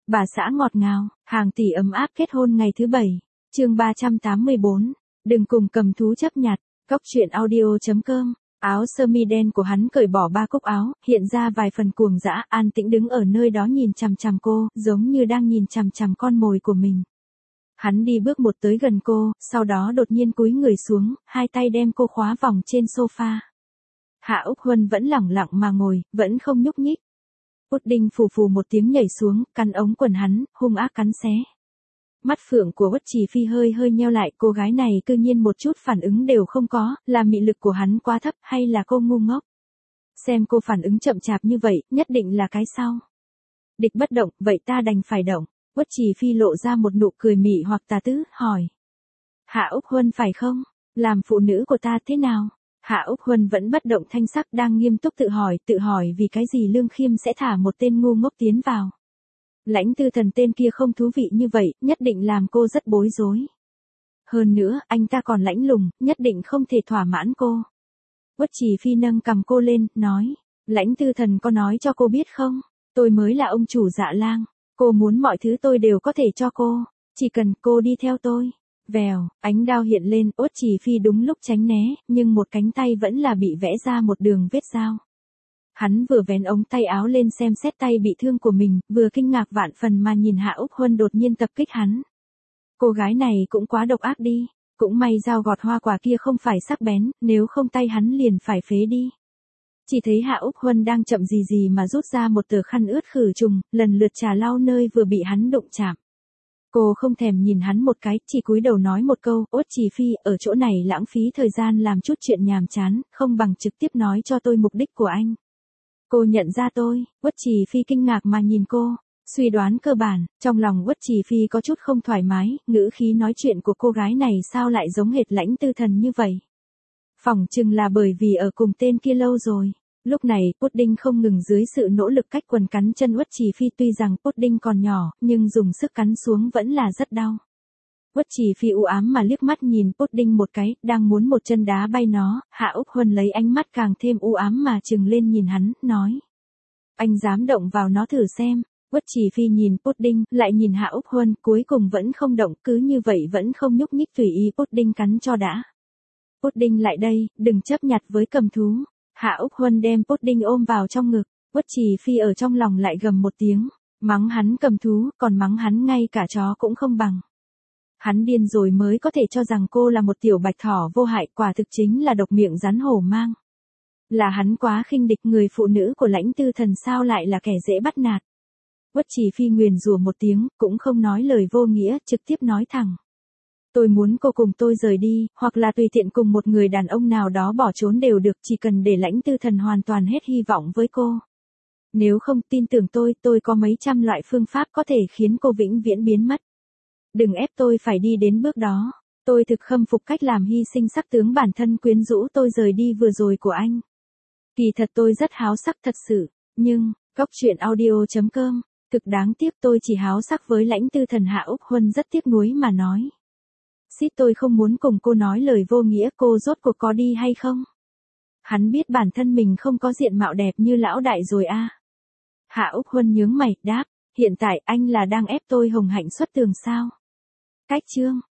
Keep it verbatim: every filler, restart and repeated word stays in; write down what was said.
Bà xã ngọt ngào, hàng tỷ ấm áp kết hôn ngày thứ bảy. Chương ba trăm tám mươi bốn. Đừng cùng cầm thú chấp nhặt. Cốc truyện audio chấm com. Áo sơ mi đen của hắn cởi bỏ ba cúc áo, hiện ra vài phần cuồng dã, an tĩnh đứng ở nơi đó nhìn chằm chằm cô, giống như đang nhìn chằm chằm con mồi của mình. Hắn đi bước một tới gần cô, sau đó đột nhiên cúi người xuống, hai tay đem cô khóa vòng trên sofa. Hạ Úc Huân vẫn lẳng lặng mà ngồi, vẫn không nhúc nhích. Pudding phù phù một tiếng nhảy xuống, cắn ống quần hắn, hung ác cắn xé. Mắt phượng của Uất Trì Phi hơi hơi nheo lại, cô gái này cư nhiên một chút phản ứng đều không có, là mị lực của hắn quá thấp hay là cô ngu ngốc? Xem cô phản ứng chậm chạp như vậy, nhất định là cái sau. Địch bất động, vậy ta đành phải động. Uất Trì Phi lộ ra một nụ cười mị hoặc tà tứ, hỏi. Hạ Úc Huân phải không? Làm phụ nữ của ta thế nào? Hạ Úc Huân vẫn bất động thanh sắc, đang nghiêm túc tự hỏi, tự hỏi vì cái gì Lương Khiêm sẽ thả một tên ngu ngốc tiến vào. Lãnh Tư Thần tên kia không thú vị như vậy, nhất định làm cô rất bối rối. Hơn nữa, anh ta còn lãnh lùng, nhất định không thể thỏa mãn cô. Uất Trì Phi nâng cầm cô lên, nói. Lãnh Tư Thần có nói cho cô biết không? Tôi mới là ông chủ Dạ Lang. Cô muốn mọi thứ tôi đều có thể cho cô. Chỉ cần cô đi theo tôi. Vèo, ánh đao hiện lên, Uất Trì Phi đúng lúc tránh né, nhưng một cánh tay vẫn là bị vẽ ra một đường vết dao. Hắn vừa vén ống tay áo lên xem xét tay bị thương của mình, vừa kinh ngạc vạn phần mà nhìn Hạ Úc Huân đột nhiên tập kích hắn. Cô gái này cũng quá độc ác đi, cũng may dao gọt hoa quả kia không phải sắc bén, nếu không tay hắn liền phải phế đi. Chỉ thấy Hạ Úc Huân đang chậm gì gì mà rút ra một tờ khăn ướt khử trùng, lần lượt trà lau nơi vừa bị hắn đụng chạm. Cô không thèm nhìn hắn một cái, chỉ cúi đầu nói một câu, Uất Trì Phi, ở chỗ này lãng phí thời gian làm chút chuyện nhàm chán, không bằng trực tiếp nói cho tôi mục đích của anh. Cô nhận ra tôi, Uất Trì Phi kinh ngạc mà nhìn cô, suy đoán cơ bản, trong lòng Uất Trì Phi có chút không thoải mái, ngữ khí nói chuyện của cô gái này sao lại giống hệt Lãnh Tư Thần như vậy. Phỏng chừng là bởi vì ở cùng tên kia lâu rồi. Lúc này, Pudding không ngừng dưới sự nỗ lực cách quần cắn chân Uất Trì Phi, tuy rằng Pudding còn nhỏ, nhưng dùng sức cắn xuống vẫn là rất đau. Uất Trì Phi u ám mà liếc mắt nhìn Pudding một cái, đang muốn một chân đá bay nó, Hạ Úc Huân lấy ánh mắt càng thêm u ám mà trừng lên nhìn hắn, nói. Anh dám động vào nó thử xem. Uất Trì Phi nhìn Pudding, lại nhìn Hạ Úc Huân, cuối cùng vẫn không động, cứ như vậy vẫn không nhúc nhích, tùy ý Pudding cắn cho đã. Pudding lại đây, đừng chấp nhặt với cầm thú. Hạ Úc Huân đem Pudding ôm vào trong ngực, Uất Trì Phi ở trong lòng lại gầm một tiếng, mắng hắn cầm thú, còn mắng hắn ngay cả chó cũng không bằng. Hắn điên rồi mới có thể cho rằng cô là một tiểu bạch thỏ vô hại, quả thực chính là độc miệng rắn hổ mang. Là hắn quá khinh địch, người phụ nữ của Lãnh Tư Thần sao lại là kẻ dễ bắt nạt. Uất Trì Phi nguyền rủa một tiếng, cũng không nói lời vô nghĩa, trực tiếp nói thẳng. Tôi muốn cô cùng tôi rời đi, hoặc là tùy tiện cùng một người đàn ông nào đó bỏ trốn đều được, chỉ cần để Lãnh Tư Thần hoàn toàn hết hy vọng với cô. Nếu không tin tưởng tôi, tôi có mấy trăm loại phương pháp có thể khiến cô vĩnh viễn biến mất. Đừng ép tôi phải đi đến bước đó. Tôi thực khâm phục cách làm hy sinh sắc tướng bản thân quyến rũ tôi rời đi vừa rồi của anh. Kỳ thật tôi rất háo sắc thật sự, nhưng, cốc truyện audio chấm com, thực đáng tiếc tôi chỉ háo sắc với Lãnh Tư Thần. Hạ Úc Huân rất tiếc nuối mà nói. Xít, tôi không muốn cùng cô nói lời vô nghĩa, cô rốt cuộc có đi hay không? Hắn biết bản thân mình không có diện mạo đẹp như lão đại rồi a. À. Hạ Úc Huân nhướng mày, đáp, hiện tại anh là đang ép tôi hồng hạnh xuất tường sao? Cách chương.